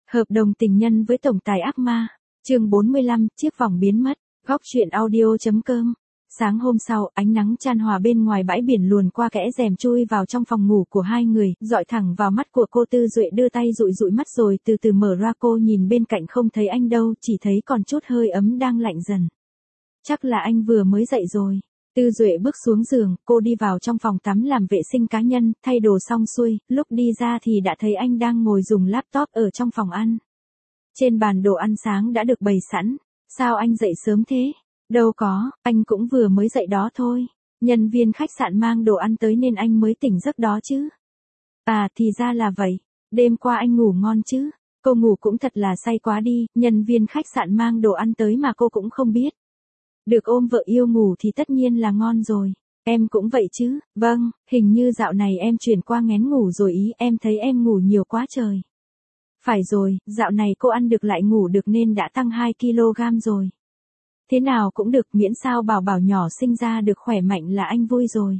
Hợp đồng tình nhân với tổng tài ác ma. Chương 45, chiếc vòng biến mất. Góc truyện audio.com. Sáng hôm sau, ánh nắng chan hòa bên ngoài bãi biển luồn qua kẽ rèm chui vào trong phòng ngủ của hai người, dọi thẳng vào mắt của cô. Tư Duệ đưa tay dụi dụi mắt rồi từ từ mở ra. Cô nhìn bên cạnh không thấy anh đâu, chỉ thấy còn chút hơi ấm đang lạnh dần. Chắc là anh vừa mới dậy rồi. Tư Duệ bước xuống giường, cô đi vào trong phòng tắm làm vệ sinh cá nhân, thay đồ xong xuôi, lúc đi ra thì đã thấy anh đang ngồi dùng laptop ở trong phòng ăn. Trên bàn đồ ăn sáng đã được bày sẵn. Sao anh dậy sớm thế? Đâu có, anh cũng vừa mới dậy đó thôi. Nhân viên khách sạn mang đồ ăn tới nên anh mới tỉnh giấc đó chứ. À thì ra là vậy. Đêm qua anh ngủ ngon chứ? Cô ngủ cũng thật là say quá đi, nhân viên khách sạn mang đồ ăn tới mà cô cũng không biết. Được ôm vợ yêu ngủ thì tất nhiên là ngon rồi. Em cũng vậy chứ? Vâng, hình như dạo này em chuyển qua nghén ngủ rồi ý, em thấy em ngủ nhiều quá trời. Phải rồi, dạo này cô ăn được lại ngủ được nên đã tăng 2 kg rồi. Thế nào cũng được, miễn sao bảo bảo nhỏ sinh ra được khỏe mạnh là anh vui rồi.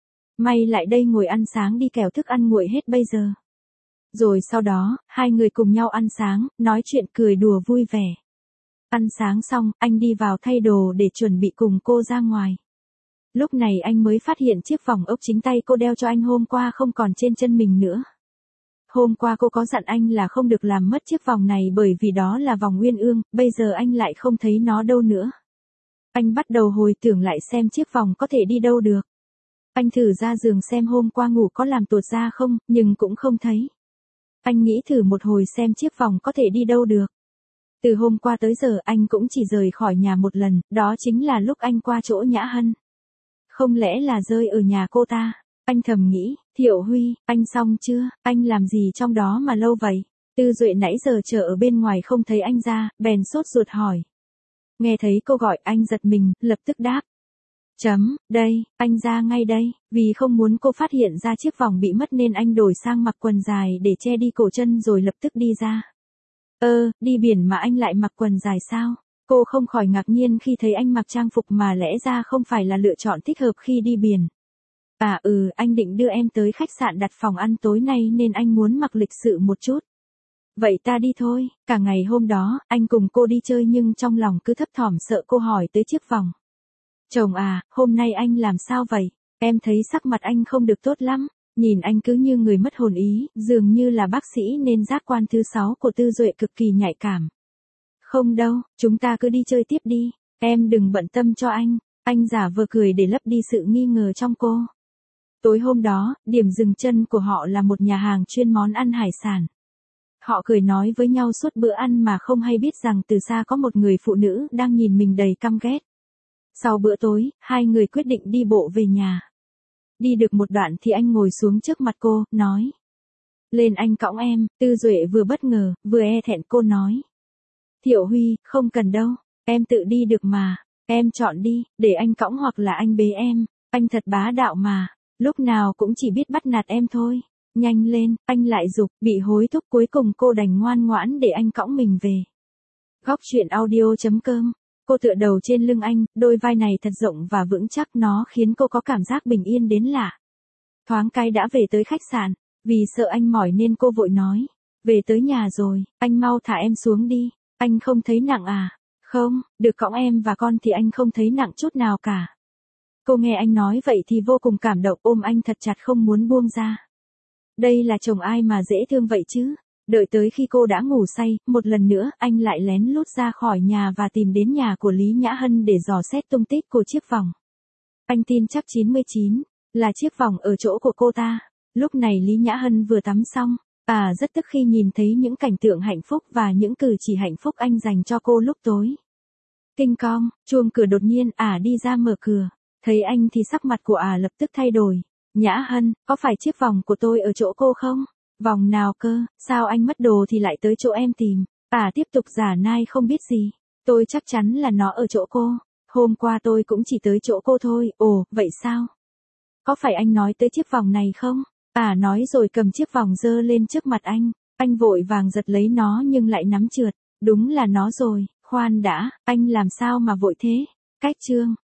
May lại đây ngồi ăn sáng đi kẻo thức ăn nguội hết bây giờ. Rồi sau đó, hai người cùng nhau ăn sáng, nói chuyện cười đùa vui vẻ. Ăn sáng xong, anh đi vào thay đồ để chuẩn bị cùng cô ra ngoài. Lúc này anh mới phát hiện chiếc vòng ốc chính tay cô đeo cho anh hôm qua không còn trên chân mình nữa. Hôm qua cô có dặn anh là không được làm mất chiếc vòng này bởi vì đó là vòng uyên ương, bây giờ anh lại không thấy nó đâu nữa. Anh bắt đầu hồi tưởng lại xem chiếc vòng có thể đi đâu được. Anh thử ra giường xem hôm qua ngủ có làm tuột ra không, nhưng cũng không thấy. Anh nghĩ thử một hồi xem chiếc vòng có thể đi đâu được. Từ hôm qua tới giờ anh cũng chỉ rời khỏi nhà một lần, đó chính là lúc anh qua chỗ Nhã Hân. Không lẽ là rơi ở nhà cô ta? Anh thầm nghĩ, Thiệu Huy, anh xong chưa, anh làm gì trong đó mà lâu vậy? Tư Duệ nãy giờ chờ ở bên ngoài không thấy anh ra, bèn sốt ruột hỏi. Nghe thấy cô gọi anh giật mình, lập tức đáp. Đây, anh ra ngay đây, vì không muốn cô phát hiện ra chiếc vòng bị mất nên anh đổi sang mặc quần dài để che đi cổ chân rồi lập tức đi ra. Đi biển mà anh lại mặc quần dài sao? Cô không khỏi ngạc nhiên khi thấy anh mặc trang phục mà lẽ ra không phải là lựa chọn thích hợp khi đi biển. Anh định đưa em tới khách sạn đặt phòng ăn tối nay nên anh muốn mặc lịch sự một chút. Vậy ta đi thôi, cả ngày hôm đó, anh cùng cô đi chơi nhưng trong lòng cứ thấp thỏm sợ cô hỏi tới chiếc vòng. Chồng à, hôm nay anh làm sao vậy? Em thấy sắc mặt anh không được tốt lắm, nhìn anh cứ như người mất hồn ý, dường như là bác sĩ nên giác quan thứ 6 của Tư Duệ cực kỳ nhạy cảm. Không đâu, chúng ta cứ đi chơi tiếp đi, em đừng bận tâm cho anh giả vờ cười để lấp đi sự nghi ngờ trong cô. Tối hôm đó, điểm dừng chân của họ là một nhà hàng chuyên món ăn hải sản. Họ cười nói với nhau suốt bữa ăn mà không hay biết rằng từ xa có một người phụ nữ đang nhìn mình đầy căm ghét. Sau bữa tối, hai người quyết định đi bộ về nhà. Đi được một đoạn thì anh ngồi xuống trước mặt cô, nói. Lên anh cõng em. Tư Duệ vừa bất ngờ, vừa e thẹn. Cô nói. Thiệu Huy, không cần đâu, em tự đi được mà, em chọn đi, để anh cõng hoặc là anh bế em, anh thật bá đạo mà, lúc nào cũng chỉ biết bắt nạt em thôi. Nhanh lên, anh lại giục, bị hối thúc cuối cùng cô đành ngoan ngoãn để anh cõng mình về. Góc truyện audio.com. Cô tựa đầu trên lưng anh, đôi vai này thật rộng và vững chắc, nó khiến cô có cảm giác bình yên đến lạ. Thoáng cái đã về tới khách sạn, vì sợ anh mỏi nên cô vội nói. Về tới nhà rồi, anh mau thả em xuống đi, anh không thấy nặng à? Không, được cõng em và con thì anh không thấy nặng chút nào cả. Cô nghe anh nói vậy thì vô cùng cảm động, ôm anh thật chặt không muốn buông ra. Đây là chồng ai mà dễ thương vậy chứ? Đợi tới khi cô đã ngủ say, một lần nữa anh lại lén lút ra khỏi nhà và tìm đến nhà của Lý Nhã Hân để dò xét tung tích của chiếc vòng. Anh tin chắc 99 là chiếc vòng ở chỗ của cô ta. Lúc này Lý Nhã Hân vừa tắm xong, rất tức khi nhìn thấy những cảnh tượng hạnh phúc và những cử chỉ hạnh phúc anh dành cho cô lúc tối. Tinh cong, chuông cửa đột nhiên, đi ra mở cửa. Thấy anh thì sắc mặt của lập tức thay đổi. Nhã Hân, có phải chiếc vòng của tôi ở chỗ cô không? Vòng nào cơ, sao anh mất đồ thì lại tới chỗ em tìm? Tiếp tục giả nai không biết gì. Tôi chắc chắn là nó ở chỗ cô. Hôm qua tôi cũng chỉ tới chỗ cô thôi. Ồ, vậy sao? Có phải anh nói tới chiếc vòng này không? Nói rồi cầm chiếc vòng giơ lên trước mặt anh. Anh vội vàng giật lấy nó nhưng lại nắm trượt. Đúng là nó rồi, khoan đã, anh làm sao mà vội thế? Cách chương.